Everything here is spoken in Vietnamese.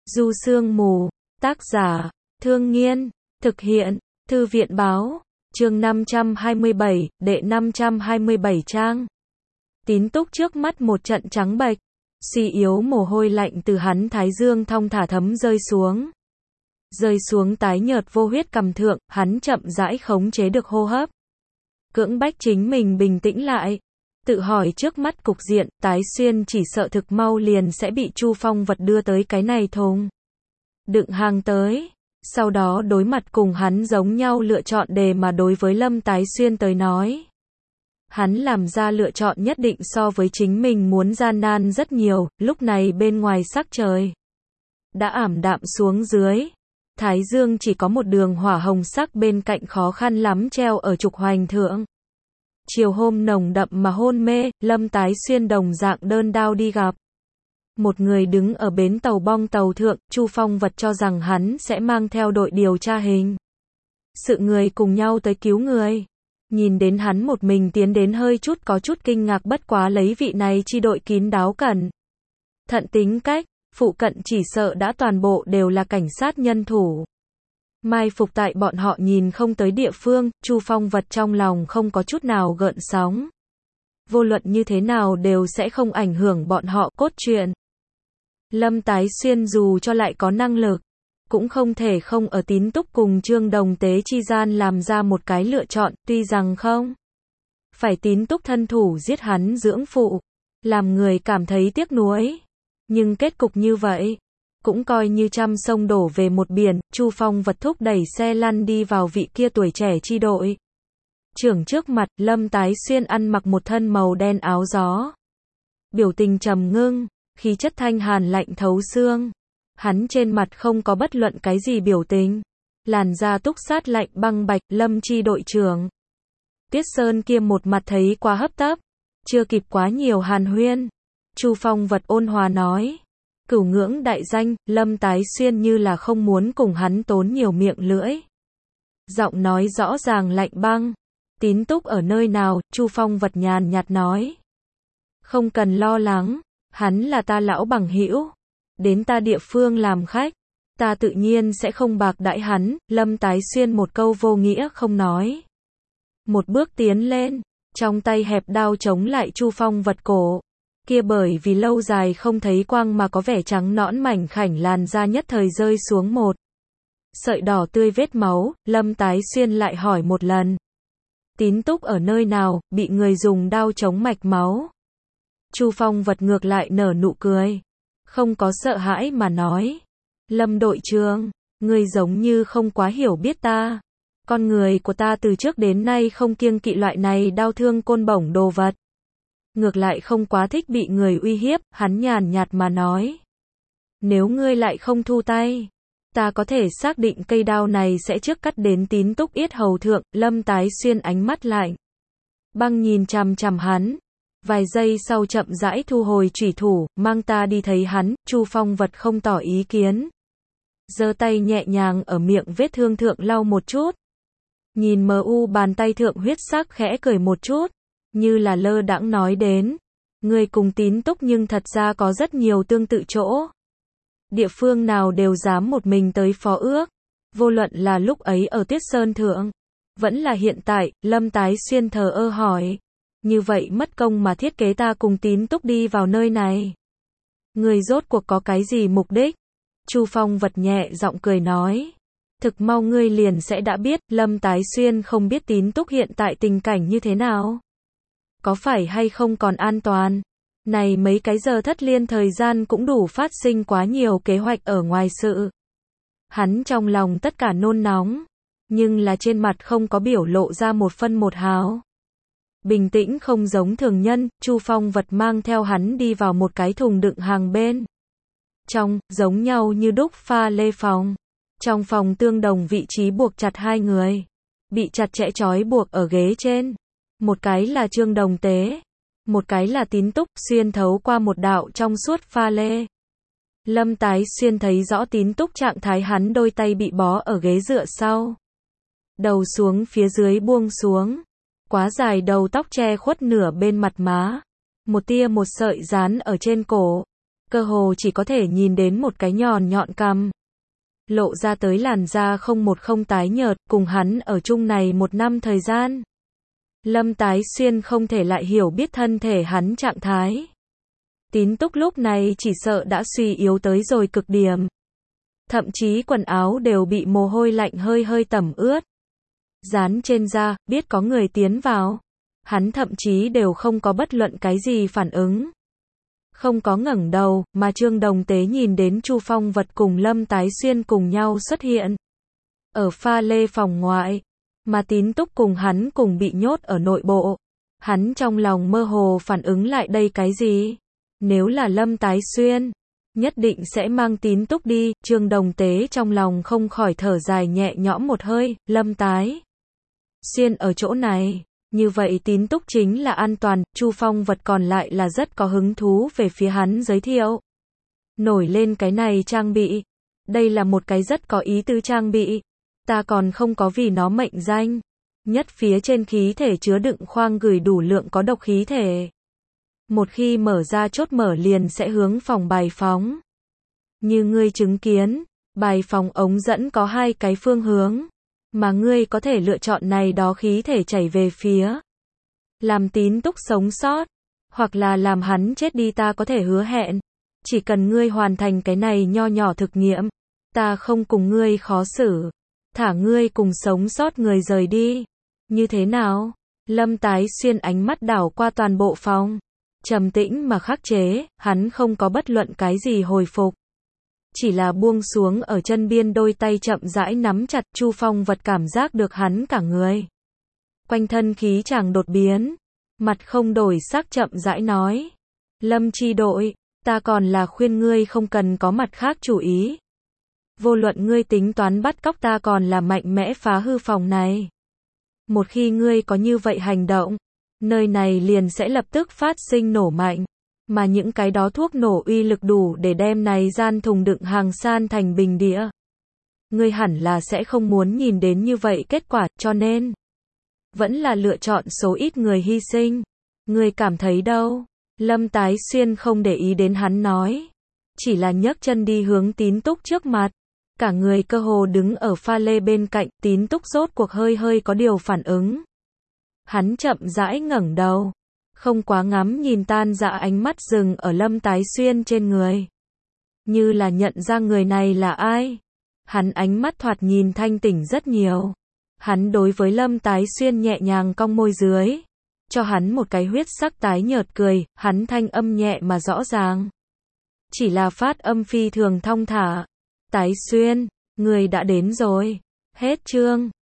Du Sương Mù, tác giả, Thương Nghiên, thực hiện, Thư viện Báo, chương 527, đệ 527 trang. Tín túc trước mắt một trận trắng bệch, suy yếu mồ hôi lạnh từ hắn thái dương thong thả thấm rơi xuống tái nhợt vô huyết cằm thượng, hắn chậm rãi khống chế được hô hấp. Cưỡng bách chính mình bình tĩnh lại. Tự hỏi trước mắt cục diện, Tái Xuyên chỉ sợ thực mau liền sẽ bị Chu Phong Vật đưa tới cái này thùng đựng hàng tới. Sau đó đối mặt cùng hắn giống nhau lựa chọn đề mà đối với Lâm Tái Xuyên tới nói. Hắn làm ra lựa chọn nhất định so với chính mình muốn gian nan rất nhiều, lúc này bên ngoài sắc trời đã ảm đạm xuống dưới. Thái dương chỉ có một đường hỏa hồng sắc bên cạnh khó khăn lắm treo ở trục hoành thượng. Chiều hôm nồng đậm mà hôn mê, Lâm Tái Xuyên đồng dạng đơn đao đi gặp. Một người đứng ở bến tàu bong tàu thượng, Chu Phong Vật cho rằng hắn sẽ mang theo đội điều tra hình sự người cùng nhau tới cứu người. Nhìn đến hắn một mình tiến đến hơi chút có chút kinh ngạc, bất quá lấy vị này chi đội kín đáo cẩn thận tính cách, phụ cận chỉ sợ đã toàn bộ đều là cảnh sát nhân thủ. Mai phục tại bọn họ nhìn không tới địa phương, Chu Phong Vật trong lòng không có chút nào gợn sóng. Vô luận như thế nào đều sẽ không ảnh hưởng bọn họ cốt truyện. Lâm Tái Xuyên dù cho lại có năng lực, cũng không thể không ở Tín Túc cùng Trương Đồng Tế chi gian làm ra một cái lựa chọn, tuy rằng không phải Tín Túc thân thủ giết hắn dưỡng phụ, làm người cảm thấy tiếc nuối. Nhưng kết cục như vậy, cũng coi như trăm sông đổ về một biển. Chu Phong Vật thúc đẩy xe lăn đi vào vị kia tuổi trẻ chi đội trưởng trước mặt. Lâm Tái Xuyên ăn mặc một thân màu đen áo gió, biểu tình trầm ngưng, khí chất thanh hàn lạnh thấu xương. Hắn trên mặt không có bất luận cái gì biểu tình, làn da túc sát lạnh băng bạch. Lâm chi đội trưởng Tuyết Sơn kia một mặt thấy quá hấp tấp, chưa kịp quá nhiều hàn huyên, Chu Phong Vật ôn hòa nói: Cửu ngưỡng đại danh. Lâm Tái Xuyên như là không muốn cùng hắn tốn nhiều miệng lưỡi, giọng nói rõ ràng lạnh băng. Tín Túc ở nơi nào? Chu Phong Vật nhàn nhạt nói. Không cần lo lắng, hắn là ta lão bằng hữu, đến ta địa phương làm khách, ta tự nhiên sẽ không bạc đãi hắn. Lâm Tái Xuyên một câu vô nghĩa không nói, một bước tiến lên, trong tay hẹp đao chống lại Chu Phong Vật cổ. Kia bởi vì lâu dài không thấy quang mà có vẻ trắng nõn mảnh khảnh làn da nhất thời rơi xuống một sợi đỏ tươi vết máu. Lâm Tái Xuyên lại hỏi một lần. Tín Túc ở nơi nào? Bị người dùng đao chống mạch máu. Chu Phong Vật ngược lại nở nụ cười, không có sợ hãi mà nói. Lâm đội trưởng, ngươi giống như không quá hiểu biết ta. Con người của ta từ trước đến nay không kiêng kỵ loại này đau thương côn bổng đồ vật. Ngược lại không quá thích bị người uy hiếp. Hắn nhàn nhạt mà nói. Nếu ngươi lại không thu tay, ta có thể xác định cây đao này sẽ trước cắt đến Tín Túc yết hầu thượng. Lâm Tái Xuyên ánh mắt lạnh băng nhìn chằm chằm hắn, vài giây sau chậm rãi thu hồi chủy thủ. Mang ta đi thấy hắn. Chu Phong Vật không tỏ ý kiến, giơ tay nhẹ nhàng ở miệng vết thương thượng lau một chút, nhìn bàn tay thượng huyết sắc khẽ cười một chút, như là lơ đãng nói đến, người cùng Tín Túc nhưng thật ra có rất nhiều tương tự chỗ. Địa phương nào đều dám một mình tới phó ước, vô luận là lúc ấy ở Tuyết Sơn thượng, vẫn là hiện tại. Lâm Tái Xuyên thờ ơ hỏi. Như vậy mất công mà thiết kế ta cùng Tín Túc đi vào nơi này, người rốt cuộc có cái gì mục đích? Chu Phong Vật nhẹ giọng cười nói. Thực mau ngươi liền sẽ đã biết. Lâm Tái Xuyên không biết Tín Túc hiện tại tình cảnh như thế nào, có phải hay không còn an toàn. Này mấy cái giờ thất liên thời gian cũng đủ phát sinh quá nhiều kế hoạch ở ngoài sự. Hắn trong lòng tất cả nôn nóng, nhưng là trên mặt không có biểu lộ ra một phân một hào. Bình tĩnh không giống thường nhân. Chu Phong Vật mang theo hắn đi vào một cái thùng đựng hàng bên trong, giống nhau như đúc pha lê phòng. Trong phòng tương đồng vị trí buộc chặt hai người, bị chặt chẽ trói buộc ở ghế trên. Một cái là Trương Đồng Tế, một cái là Tín Túc, xuyên thấu qua một đạo trong suốt pha lê. Lâm Tái Xuyên thấy rõ Tín Túc trạng thái, hắn đôi tay bị bó ở ghế dựa sau, đầu xuống phía dưới buông xuống, quá dài đầu tóc che khuất nửa bên mặt má, một tia một sợi dán ở trên cổ. cơ hồ chỉ có thể nhìn đến một cái nhọn nhọn cằm. Lộ ra tới làn da không tái nhợt, cùng hắn ở chung này 1 năm thời gian. Lâm Tái Xuyên không thể lại hiểu biết thân thể hắn trạng thái. Tín Túc lúc này chỉ sợ đã suy yếu tới rồi cực điểm. Thậm chí quần áo đều bị mồ hôi lạnh hơi tẩm ướt. Dán trên da, biết có người tiến vào. Hắn thậm chí đều không có bất luận cái gì phản ứng. Không có ngẩng đầu, mà Trương Đồng Tế nhìn đến Chu Phong Vật cùng Lâm Tái Xuyên cùng nhau xuất hiện. Ở pha lê phòng ngoại, mà Tín Túc cùng hắn cùng bị nhốt ở nội bộ. Hắn trong lòng mơ hồ phản ứng lại đây cái gì? Nếu là Lâm Tái Xuyên, nhất định sẽ mang Tín Túc đi. Trương Đồng Tế trong lòng không khỏi thở dài nhẹ nhõm một hơi. Lâm Tái Xuyên ở chỗ này, như vậy Tín Túc chính là an toàn. Chu Phong Vật còn lại là rất có hứng thú về phía hắn giới thiệu. Nổi lên cái này trang bị. Đây là một cái rất có ý tứ trang bị. Ta còn không có vì nó mệnh danh. Nhất phía trên khí thể chứa đựng khoang gửi đủ lượng có độc khí thể. Một khi mở ra chốt mở liền sẽ hướng phòng bài phóng. Như ngươi chứng kiến, bài phóng ống dẫn có 2 cái phương hướng. Mà ngươi có thể lựa chọn này đó khí thể chảy về phía. Làm Tín Túc sống sót. Hoặc là làm hắn chết đi, ta có thể hứa hẹn. Chỉ cần ngươi hoàn thành cái này nho nhỏ thực nghiệm. Ta không cùng ngươi khó xử. Thả ngươi cùng sống sót người rời đi. Như thế nào? Lâm Tái Xuyên ánh mắt đảo qua toàn bộ phòng. Trầm tĩnh mà khắc chế, hắn không có bất luận cái gì hồi phục. Chỉ là buông xuống ở chân biên đôi tay chậm rãi nắm chặt. Chu Phong Vật cảm giác được hắn cả người. Quanh thân khí chàng đột biến. Mặt không đổi sắc chậm rãi nói. Lâm Chi đội, ta còn là khuyên ngươi không cần có mặt khác chủ ý. Vô luận ngươi tính toán bắt cóc ta còn là mạnh mẽ phá hư phòng này. Một khi ngươi có như vậy hành động, nơi này liền sẽ lập tức phát sinh nổ mạnh. Mà những cái đó thuốc nổ uy lực đủ để đem này gian thùng đựng hàng san thành bình địa. Ngươi hẳn là sẽ không muốn nhìn đến như vậy kết quả, cho nên vẫn là lựa chọn số ít người hy sinh. Ngươi cảm thấy đâu? Lâm Tái Xuyên không để ý đến hắn nói. Chỉ là nhấc chân đi hướng Tín Túc trước mặt. Cả người cơ hồ đứng ở pha lê bên cạnh. Tín Túc rốt cuộc hơi có điều phản ứng. Hắn chậm rãi ngẩng đầu. Không quá ngắm nhìn, tan dã ánh mắt dừng ở Lâm Tái Xuyên trên người. Như là nhận ra người này là ai. Hắn ánh mắt thoạt nhìn thanh tỉnh rất nhiều. Hắn đối với Lâm Tái Xuyên nhẹ nhàng cong môi dưới. Cho hắn một cái huyết sắc tái nhợt cười. Hắn thanh âm nhẹ mà rõ ràng. Chỉ là phát âm phi thường thong thả. Tái Xuyên, người đã đến rồi. Hết chương.